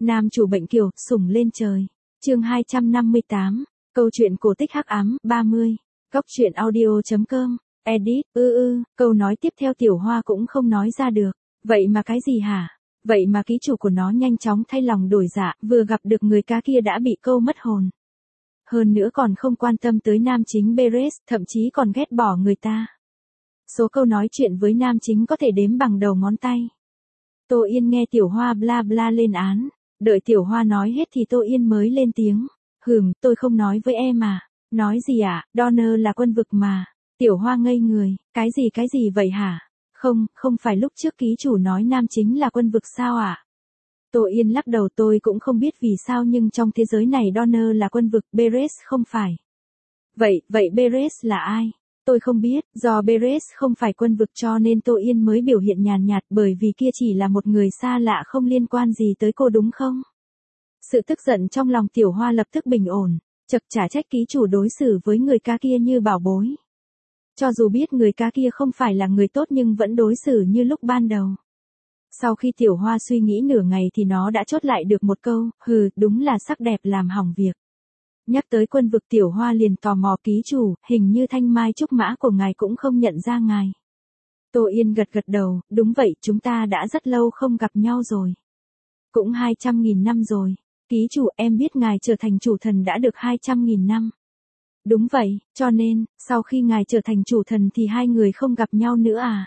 Nam chủ bệnh kiều, sủng lên trời. Chương 258. Câu chuyện cổ tích hắc ám, 30. Góc truyện audio.com. Edit, câu nói tiếp theo Tiểu Hoa cũng không nói ra được. Vậy mà cái gì hả? Vậy mà ký chủ của nó nhanh chóng thay lòng đổi dạ, vừa gặp được người cá kia đã bị câu mất hồn. Hơn nữa còn không quan tâm tới nam chính Beres, thậm chí còn ghét bỏ người ta. Số câu nói chuyện với nam chính có thể đếm bằng đầu ngón tay. Tô Yên nghe Tiểu Hoa bla bla lên án. Đợi Tiểu Hoa nói hết thì Tô Yên mới lên tiếng. Tôi không nói với em à. Nói gì ạ, Donner là quân vực mà. Tiểu Hoa ngây người, cái gì vậy hả? Không phải lúc trước ký chủ nói nam chính là quân vực sao ạ? Tô Yên lắc đầu, tôi cũng không biết vì sao nhưng trong thế giới này Donner là quân vực, Beres không phải. Vậy Beres là ai? Tôi không biết, do Beres không phải quân vực cho nên Tô Yên mới biểu hiện nhàn nhạt bởi vì kia chỉ là một người xa lạ không liên quan gì tới cô đúng không? Sự tức giận trong lòng Tiểu Hoa lập tức bình ổn, chả trách ký chủ đối xử với người cá kia như bảo bối. Cho dù biết người cá kia không phải là người tốt nhưng vẫn đối xử như lúc ban đầu. Sau khi Tiểu Hoa suy nghĩ nửa ngày thì nó đã chốt lại được một câu, đúng là sắc đẹp làm hỏng việc. Nhắc tới quân vực Tiểu Hoa liền tò mò, ký chủ, hình như thanh mai trúc mã của ngài cũng không nhận ra ngài. Tô Yên gật đầu, đúng vậy, chúng ta đã rất lâu không gặp nhau rồi. Cũng 200.000 năm rồi. Ký chủ, em biết ngài trở thành chủ thần đã được 200.000 năm. Đúng vậy, cho nên, sau khi ngài trở thành chủ thần thì hai người không gặp nhau nữa à?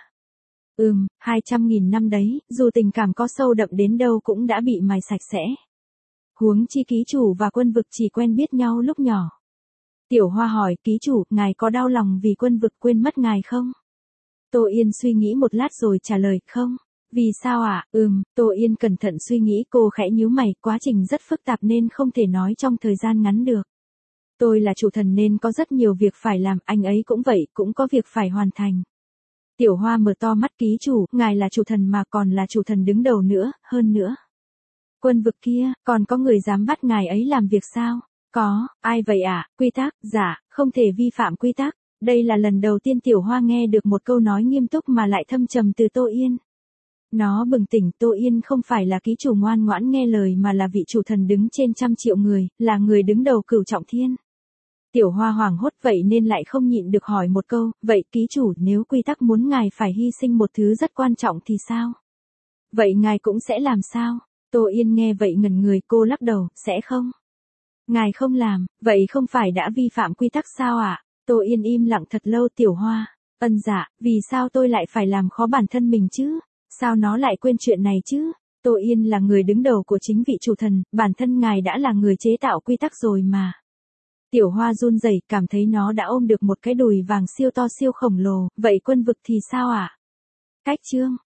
200.000 năm đấy, dù tình cảm có sâu đậm đến đâu cũng đã bị mài sạch sẽ. Huống chi ký chủ và quân vực chỉ quen biết nhau lúc nhỏ. Tiểu Hoa hỏi, ký chủ, ngài có đau lòng vì quân vực quên mất ngài không? Tô Yên suy nghĩ một lát rồi trả lời, không. Vì sao ạ? Tô Yên cẩn thận suy nghĩ, cô khẽ nhíu mày, quá trình rất phức tạp nên không thể nói trong thời gian ngắn được. Tôi là chủ thần nên có rất nhiều việc phải làm, anh ấy cũng vậy, cũng có việc phải hoàn thành. Tiểu Hoa mở to mắt, ký chủ, ngài là chủ thần mà còn là chủ thần đứng đầu nữa, hơn nữa. Quân vực kia, còn có người dám bắt ngài ấy làm việc sao? Có, ai vậy ạ? Quy tắc, dạ, không thể vi phạm quy tắc. Đây là lần đầu tiên Tiểu Hoa nghe được một câu nói nghiêm túc mà lại thâm trầm từ Tô Yên. Nó bừng tỉnh, Tô Yên không phải là ký chủ ngoan ngoãn nghe lời mà là vị chủ thần đứng trên trăm triệu người, là người đứng đầu cửu trọng thiên. Tiểu Hoa hoảng hốt vậy nên lại không nhịn được hỏi một câu, vậy ký chủ, nếu quy tắc muốn ngài phải hy sinh một thứ rất quan trọng thì sao? Vậy ngài cũng sẽ làm sao? Tô Yên nghe vậy ngẩn người, cô lắc đầu, sẽ không. Ngài không làm, vậy không phải đã vi phạm quy tắc sao ạ? Tô Yên im lặng thật lâu. Tiểu Hoa, dạ, vì sao tôi lại phải làm khó bản thân mình chứ? Sao nó lại quên chuyện này chứ? Tô Yên là người đứng đầu của chính vị chủ thần, bản thân ngài đã là người chế tạo quy tắc rồi mà. Tiểu Hoa run rẩy, cảm thấy nó đã ôm được một cái đùi vàng siêu to siêu khổng lồ, vậy quân vực thì sao ạ? Cách chương.